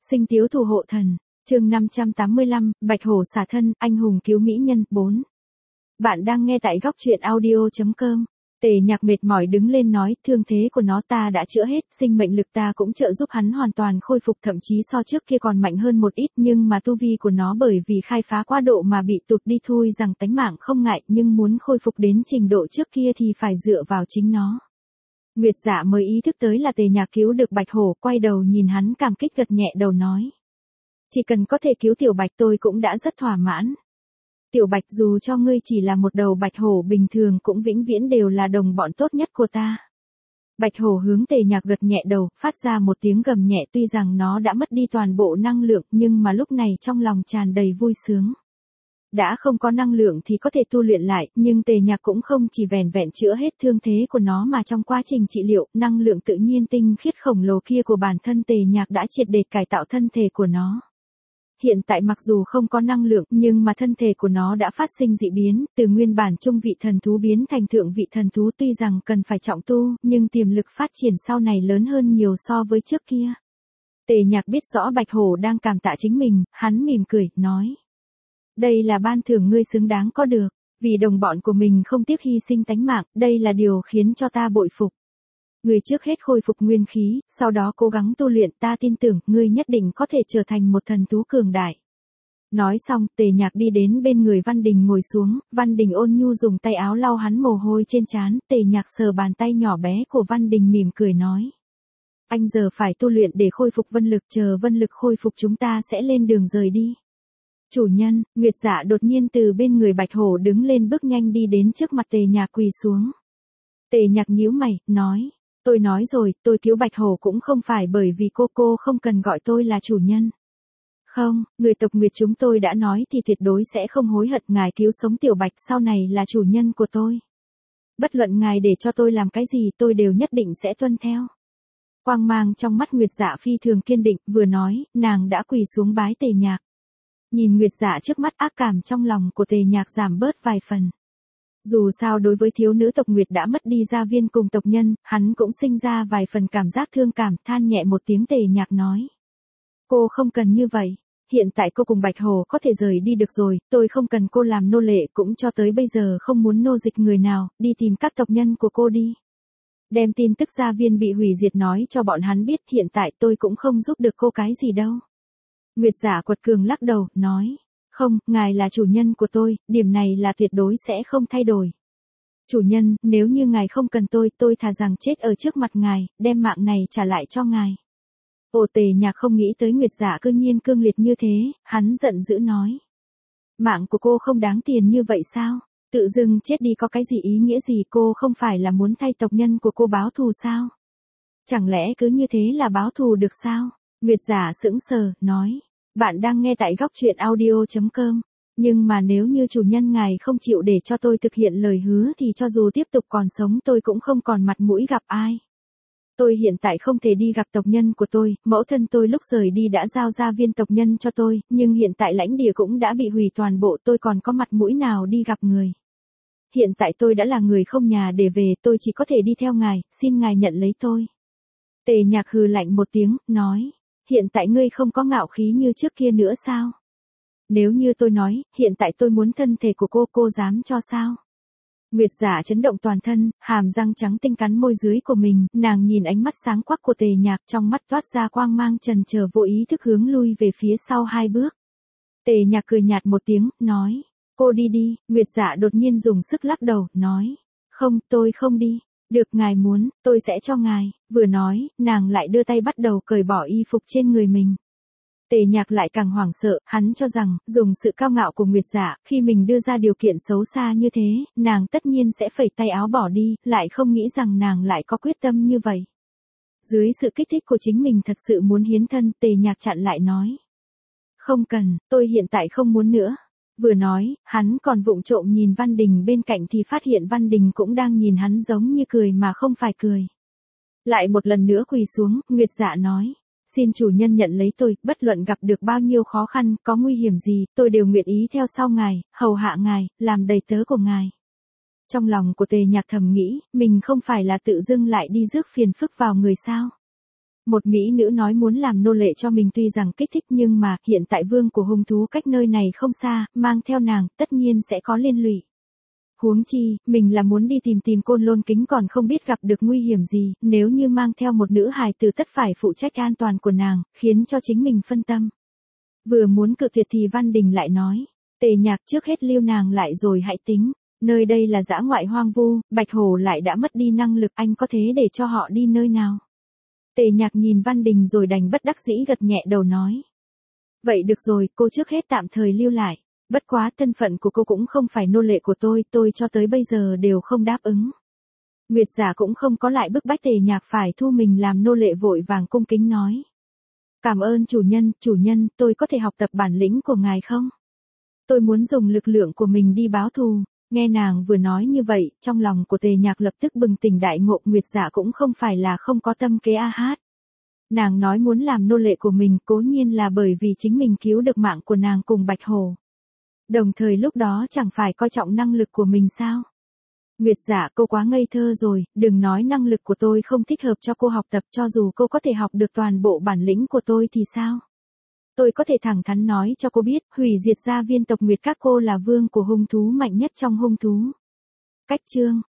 Sinh tiếu thủ hộ thần, chương 585, Bạch Hổ xả thân, anh hùng cứu mỹ nhân, 4. Bạn đang nghe tại góc truyện audio.com. Tề Nhạc mệt mỏi đứng lên nói, thương thế của nó ta đã chữa hết, sinh mệnh lực ta cũng trợ giúp hắn hoàn toàn khôi phục, thậm chí so trước kia còn mạnh hơn một ít, nhưng mà tu vi của nó bởi vì khai phá quá độ mà bị tụt đi thôi, rằng tánh mạng không ngại, nhưng muốn khôi phục đến trình độ trước kia thì phải dựa vào chính nó. Nguyệt Dạ mới ý thức tới là Tề Nhạc cứu được Bạch Hổ, quay đầu nhìn hắn cảm kích gật nhẹ đầu nói. Chỉ cần có thể cứu Tiểu Bạch tôi cũng đã rất thỏa mãn. Tiểu Bạch dù cho ngươi chỉ là một đầu Bạch Hổ bình thường cũng vĩnh viễn đều là đồng bọn tốt nhất của ta. Bạch Hổ hướng Tề Nhạc gật nhẹ đầu, phát ra một tiếng gầm nhẹ, tuy rằng nó đã mất đi toàn bộ năng lượng nhưng mà lúc này trong lòng tràn đầy vui sướng. Đã không có năng lượng thì có thể tu luyện lại, nhưng Tề Nhạc cũng không chỉ vẻn vẹn chữa hết thương thế của nó mà trong quá trình trị liệu, năng lượng tự nhiên tinh khiết khổng lồ kia của bản thân Tề Nhạc đã triệt để cải tạo thân thể của nó. Hiện tại mặc dù không có năng lượng nhưng mà thân thể của nó đã phát sinh dị biến, từ nguyên bản trung vị thần thú biến thành thượng vị thần thú, tuy rằng cần phải trọng tu, nhưng tiềm lực phát triển sau này lớn hơn nhiều so với trước kia. Tề Nhạc biết rõ Bạch Hổ đang cảm tạ chính mình, hắn mỉm cười, nói. Đây là ban thưởng ngươi xứng đáng có được, vì đồng bọn của mình không tiếc hy sinh tánh mạng, đây là điều khiến cho ta bội phục. Ngươi trước hết khôi phục nguyên khí, sau đó cố gắng tu luyện, ta tin tưởng ngươi nhất định có thể trở thành một thần thú cường đại. Nói xong, Tề Nhạc đi đến bên người Văn Đình ngồi xuống, Văn Đình ôn nhu dùng tay áo lau hắn mồ hôi trên trán, Tề Nhạc sờ bàn tay nhỏ bé của Văn Đình mỉm cười nói. Anh giờ phải tu luyện để khôi phục vân lực, chờ vân lực khôi phục chúng ta sẽ lên đường rời đi. Chủ nhân, Nguyệt Dạ đột nhiên từ bên người Bạch Hổ đứng lên, bước nhanh đi đến trước mặt Tề Nhạc quỳ xuống. Tề Nhạc nhíu mày, nói. Tôi nói rồi, tôi cứu Bạch Hổ cũng không phải bởi vì cô không cần gọi tôi là chủ nhân. Không, người tộc Nguyệt chúng tôi đã nói thì tuyệt đối sẽ không hối hận, ngài cứu sống Tiểu Bạch sau này là chủ nhân của tôi. Bất luận ngài để cho tôi làm cái gì tôi đều nhất định sẽ tuân theo. Quang mang trong mắt Nguyệt Dạ phi thường kiên định, vừa nói, nàng đã quỳ xuống bái Tề Nhạc. Nhìn Nguyệt Dạ trước mắt, ác cảm trong lòng của Tề Nhạc giảm bớt vài phần. Dù sao đối với thiếu nữ tộc Nguyệt đã mất đi gia viên cùng tộc nhân, hắn cũng sinh ra vài phần cảm giác thương cảm, than nhẹ một tiếng. Tề Nhạc nói. Cô không cần như vậy, hiện tại cô cùng Bạch Hổ có thể rời đi được rồi, tôi không cần cô làm nô lệ, cũng cho tới bây giờ không muốn nô dịch người nào, đi tìm các tộc nhân của cô đi. Đem tin tức gia viên bị hủy diệt nói cho bọn hắn biết, hiện tại tôi cũng không giúp được cô cái gì đâu. Nguyệt Dạ quật cường lắc đầu, nói. Không, ngài là chủ nhân của tôi, điểm này là tuyệt đối sẽ không thay đổi. Chủ nhân, nếu như ngài không cần tôi thà rằng chết ở trước mặt ngài, đem mạng này trả lại cho ngài. Tề Nhạc không nghĩ tới Nguyệt Dạ cư nhiên cương liệt như thế, hắn giận dữ nói. Mạng của cô không đáng tiền như vậy sao? Tự dưng chết đi có cái gì ý nghĩa gì, cô không phải là muốn thay tộc nhân của cô báo thù sao? Chẳng lẽ cứ như thế là báo thù được sao? Nguyệt Dạ sững sờ, nói. Bạn đang nghe tại góc truyện audio.com. Nhưng mà nếu như chủ nhân ngài không chịu để cho tôi thực hiện lời hứa thì cho dù tiếp tục còn sống tôi cũng không còn mặt mũi gặp ai. Tôi hiện tại không thể đi gặp tộc nhân của tôi, mẫu thân tôi lúc rời đi đã giao gia viên tộc nhân cho tôi, nhưng hiện tại lãnh địa cũng đã bị hủy toàn bộ, tôi còn có mặt mũi nào đi gặp người. Hiện tại tôi đã là người không nhà để về, tôi chỉ có thể đi theo ngài, xin ngài nhận lấy tôi. Tề Nhạc hừ lạnh một tiếng, nói. Hiện tại ngươi không có ngạo khí như trước kia nữa sao? Nếu như tôi nói, hiện tại tôi muốn thân thể của cô dám cho sao? Nguyệt Dạ chấn động toàn thân, hàm răng trắng tinh cắn môi dưới của mình, nàng nhìn ánh mắt sáng quắc của Tề Nhạc, trong mắt toát ra quang mang, chần chờ vô ý thức hướng lui về phía sau 2 bước. Tề Nhạc cười nhạt một tiếng, nói. Cô đi đi. Nguyệt Dạ đột nhiên dùng sức lắc đầu, nói. Không, tôi không đi. Được, ngài muốn, tôi sẽ cho ngài. Vừa nói, nàng lại đưa tay bắt đầu cởi bỏ y phục trên người mình. Tề Nhạc lại càng hoảng sợ, hắn cho rằng, dùng sự cao ngạo của Nguyệt Dạ, khi mình đưa ra điều kiện xấu xa như thế, nàng tất nhiên sẽ phẩy tay áo bỏ đi, lại không nghĩ rằng nàng lại có quyết tâm như vậy. Dưới sự kích thích của chính mình thật sự muốn hiến thân, Tề Nhạc chặn lại nói. Không cần, tôi hiện tại không muốn nữa. Vừa nói, hắn còn vụng trộm nhìn Văn Đình bên cạnh thì phát hiện Văn Đình cũng đang nhìn hắn giống như cười mà không phải cười. Lại một lần nữa quỳ xuống, Nguyệt Dạ nói. Xin chủ nhân nhận lấy tôi, bất luận gặp được bao nhiêu khó khăn, có nguy hiểm gì, tôi đều nguyện ý theo sau ngài, hầu hạ ngài, làm đầy tớ của ngài. Trong lòng của Tề Nhạc thầm nghĩ, mình không phải là tự dưng lại đi rước phiền phức vào người sao. Một mỹ nữ nói muốn làm nô lệ cho mình tuy rằng kích thích nhưng mà hiện tại vương của hung thú cách nơi này không xa, mang theo nàng, tất nhiên sẽ có liên lụy. Huống chi, mình là muốn đi tìm Côn Lôn Kính còn không biết gặp được nguy hiểm gì, nếu như mang theo một nữ hài tử tất phải phụ trách an toàn của nàng, khiến cho chính mình phân tâm. Vừa muốn cự tuyệt thì Văn Đình lại nói, Tề Nhạc trước hết lưu nàng lại rồi hãy tính, nơi đây là dã ngoại hoang vu, Bạch Hổ lại đã mất đi năng lực, anh có thế để cho họ đi nơi nào? Tề Nhạc nhìn Văn Đình rồi đành bất đắc dĩ gật nhẹ đầu nói. Vậy được rồi, cô trước hết tạm thời lưu lại. Bất quá thân phận của cô cũng không phải nô lệ của tôi cho tới bây giờ đều không đáp ứng. Nguyệt Giả cũng không có lại bức bách Tề Nhạc phải thu mình làm nô lệ, vội vàng cung kính nói. Cảm ơn chủ nhân, tôi có thể học tập bản lĩnh của ngài không? Tôi muốn dùng lực lượng của mình đi báo thù. Nghe nàng vừa nói như vậy, trong lòng của Tề Nhạc lập tức bừng tỉnh đại ngộ, Nguyệt Giả cũng không phải là không có tâm kế a hát. Nàng nói muốn làm nô lệ của mình cố nhiên là bởi vì chính mình cứu được mạng của nàng cùng Bạch Hổ. Đồng thời lúc đó chẳng phải coi trọng năng lực của mình sao? Nguyệt Giả, cô quá ngây thơ rồi, đừng nói năng lực của tôi không thích hợp cho cô học tập, cho dù cô có thể học được toàn bộ bản lĩnh của tôi thì sao? Tôi có thể thẳng thắn nói cho cô biết, hủy diệt gia viên tộc Nguyệt các cô là vương của hung thú mạnh nhất trong hung thú. Cách chương